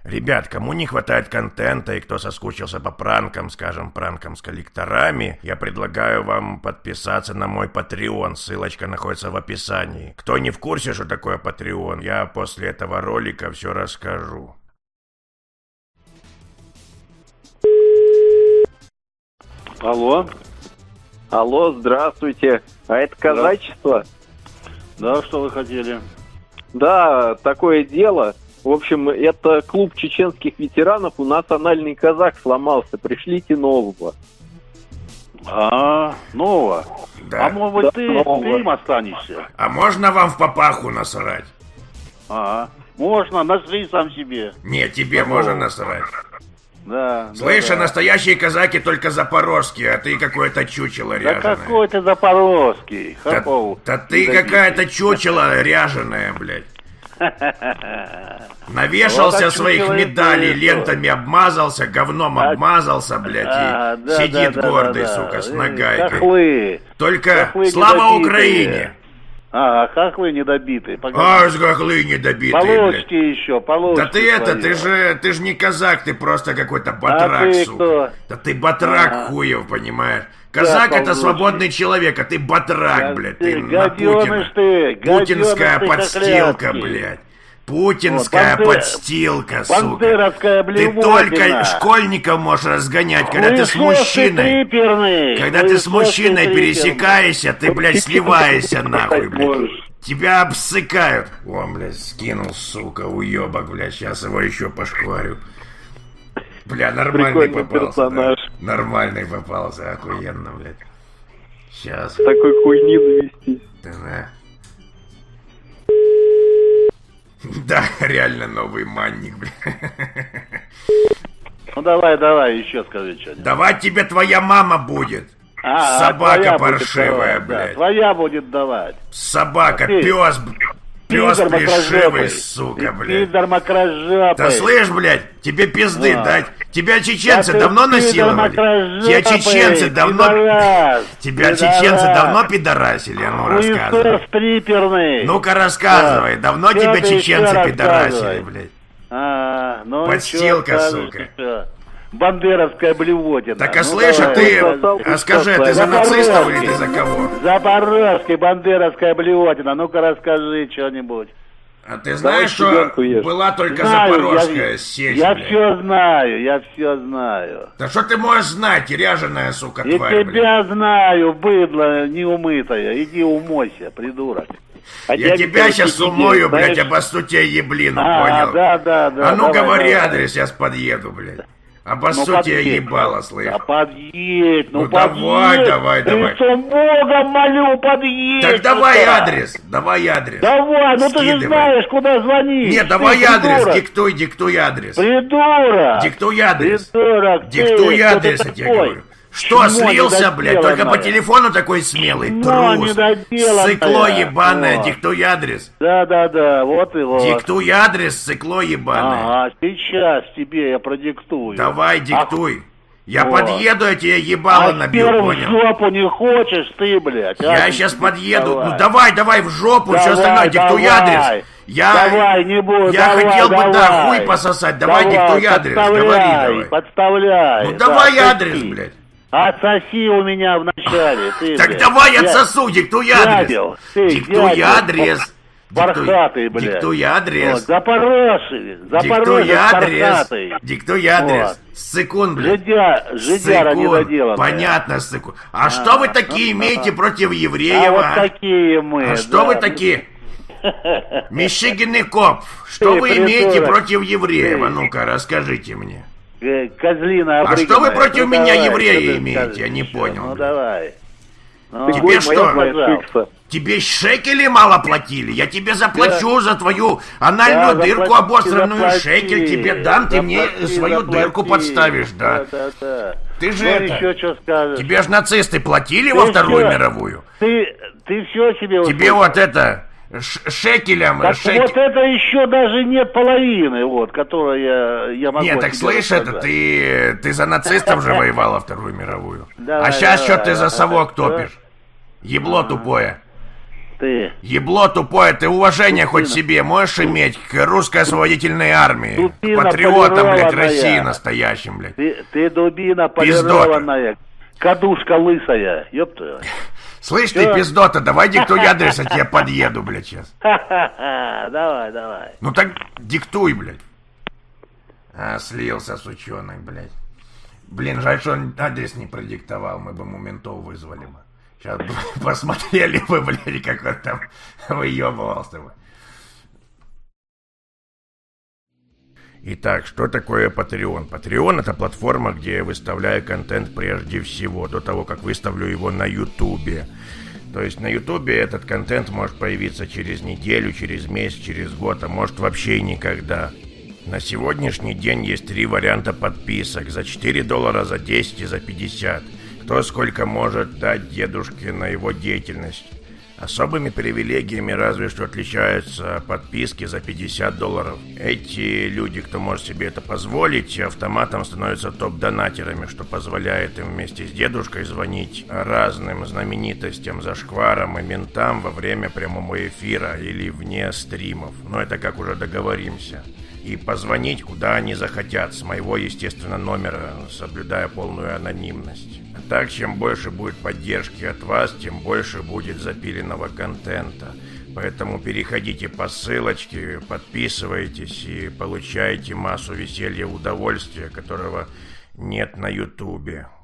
Ребят, кому не хватает контента и кто соскучился по пранкам, скажем, пранкам с коллекторами, я предлагаю вам подписаться на мой Patreon, ссылочка находится в описании. Кто не в курсе, что такое Patreon, я после этого ролика все расскажу. Алло. Алло, здравствуйте. А это казачество? Да, что вы хотели? Да, такое дело. В общем, это клуб чеченских ветеранов. У нас анальный казак сломался. Пришлите нового. Нового? Да. А может быть, Да, ты нового. им останешься? А можно вам в папаху насрать? Можно, насри сам себе. Нет, тебе можно насрать. Да. Слышь, да. настоящие казаки только запорожские, а ты какое-то чучело Да ряженое. какой ты запорожский? Да ты какая-то чучело ряженая, блядь. Навешался Вот своих чучело и медалей, ты, лентами обмазался, говном обмазался, блядь, и да, сидит да, гордый, да, сука, да. с нагайкой. Хохлы. Только Хохлы слава недобитые. Украине! Хохлы недобитые. Аж хохлы недобитые, блядь. Получки еще, получки. Да ты это, свои. ты же не казак, ты просто какой-то батрак, ты сука. кто? Да ты батрак хуев, понимаешь? Казак Да, это получки. свободный человек, а ты батрак, блядь. Ты на гаденыш Путина. ты, Путинская гаденыш ты подстилка, хохлядский. блядь. Путинская Вот, подстилка, сука. бандеровская Ты блевотина. только школьников можешь разгонять, когда ты с мужчиной. Когда ты с мужчиной пересекаешься, ты, блядь, сливаешься нахуй, блядь. Тебя обсыкают. О, блядь, скинул, сука, уебок, блядь. Сейчас его еще пошкварю. Бля, нормальный Прикольный попался. персонаж. Да. Нормальный попался, охуенно, блядь. Сейчас. Такой хуйни завестись. Да. Да, реально новый манник, блядь. Ну давай, еще скажи что-нибудь. Давать тебе твоя мама будет. Собака твоя паршивая, будет давать, блядь. Да, твоя будет давать. Собака, Ты- пес Пидор плешивый, мокрожопый. сука, Ты блядь. Пидор мокрожопый. Да слышь, блядь, тебе пизды дать. Тебя чеченцы Да ты давно пидор насиловали? мокрожопый, Тебя чеченцы давно... пидорас, Тебя пидорас. чеченцы давно пидорасили? А ну, рассказывай. Хуесос стриперный. Ну-ка, рассказывай. Давно Чё тебя ты ещё чеченцы пидорасили, рассказывай? блядь? Ну Подстилка, чё скажешь сука. ещё? Бандеровская блевотина. Так, Ну, а слышь, а давай. ты... А скажи, ты за нацистов или ты за кого? Запорожский, бандеровская блевотина. Ну-ка расскажи что-нибудь. А ты знаешь, Давай что щебенку ешь. была только Знаю, запорожская сеть, я блядь? все знаю, я все знаю. Да что ты можешь знать, ряженая, сука, И тварь, блядь? тебя знаю, быдло неумытое. Иди умойся, придурок. А Я дядя тебя сейчас Сергей, умою, блядь, знаешь, обоссу тебе еблину, понял? Да. А ну давай, говори давай. адрес, я подъеду, блядь. Ну, Обоссу тебе подъедь. ебало, слышь. Да подъедь, Ну, подъедь. давай. Лицом Бога молю, подъедь. Так давай сюда. адрес, давай адрес. Давай, ну ты же Скидывай. знаешь, куда звонить. Нет, Ты давай адрес, придурок. диктуй адрес. Придурок. Диктуй адрес. Придурок. Диктуй ты, адрес, кто я ты тебе такой? говорю. Что, Чмо слился, блядь? Только по недоделанное. телефону такой смелый, Чмо трус. недоделанное. Сыкло ебаное, Вот. диктуй адрес. Да, вот и вот. Диктуй адрес, сыкло ебаное. Сейчас тебе я продиктую. Давай, диктуй. Я вот. подъеду, я тебе ебало набью, теперь в понял? жопу не хочешь ты, блядь. Я сейчас подъеду. Ну давай в жопу, все Давай, остальное, диктуй давай. адрес. Давай, не буду, Я давай, хотел бы, да, давай. хуй пососать. Давай, диктуй адрес. Говори давай. Подставляй. Ну давай да, адрес, соси. блядь. Отсоси у меня в начале, ты, Так блядь. давай Я- отсосу, диктуй адрес. Дятел, ты, Диктуй дятел. адрес. Бархатый, блядь. Диктуй адрес. Вот, Запорожец, Диктуй адрес. бархатый. Диктуй адрес. Вот. Сыкун, блядь. Жидяра Сыкун. недоделанная. Понятно, сыкун. А что вы такие имеете против евреев, А вот а? такие мы. А что вы такие? Мишигиный коп. Что Ты, вы имеете придурок. против евреев? Ты. А ну-ка, расскажите мне. Козлина А обрыганная. что вы против Ну, меня, давай, евреи, что ты имеете? скажешь Я не еще? понял, Ну блядь. давай. Ну, ты Тебе гой что? моя Пожалуйста. шикса. Тебе шекели мало платили? Я тебе заплачу за твою анальную Да, дырку заплати, обосранную, заплати. шекель тебе дам, ты мне свою Заплати. дырку подставишь, да. Да. Ты же Ну, это... еще что скажешь? Тебе ж нацисты платили Ты во Вторую что? мировую? Ты все себе... Тебе вот это... Шекелем... Так вот это еще даже нет половины, вот, которую я могу... Нет, так тебе слышь, это рассказать. ты за нацистов же воевал во Вторую мировую. Давай, А сейчас что давай, ты за давай. совок Что? топишь? Ебло тупое. Ты. Ебло тупое, ты уважение хоть себе можешь иметь к русской освободительной армии? Дубина Патриотам, блядь, полированная. России настоящим, блядь. Ты дубина полированная. Кадушка лысая, ёпта. Слышь ты, пиздота, давай диктуй адрес, я тебе подъеду, блядь, сейчас. Давай. Ну так диктуй, блядь. А, слился, сучонок, блядь. Блин, жаль, что он адрес не продиктовал, мы бы ему ментов вызвали бы. Сейчас бы посмотрели бы, блядь, как он там выебывался бы. Итак, что такое Patreon? Patreon — это платформа, где я выставляю контент прежде всего, до того, как выставлю его на Ютубе. То есть на Ютубе этот контент может появиться через неделю, через месяц, через год, а может вообще никогда. На сегодняшний день есть 3 варианта подписок: за $4, за 10 и за 50. Кто сколько может дать дедушке на его деятельность. Особыми привилегиями разве что отличаются подписки за $50. Эти люди, кто может себе это позволить, автоматом становятся топ-донатерами, что позволяет им вместе с дедушкой звонить разным знаменитостям, зашкварам и ментам во время прямого эфира или вне стримов. Но это как уже договоримся. И позвонить куда они захотят, с моего, естественно, номера, соблюдая полную анонимность. А так, чем больше будет поддержки от вас, тем больше будет запиленного контента. Поэтому переходите по ссылочке, подписывайтесь и получайте массу веселья и удовольствия, которого нет на Ютубе.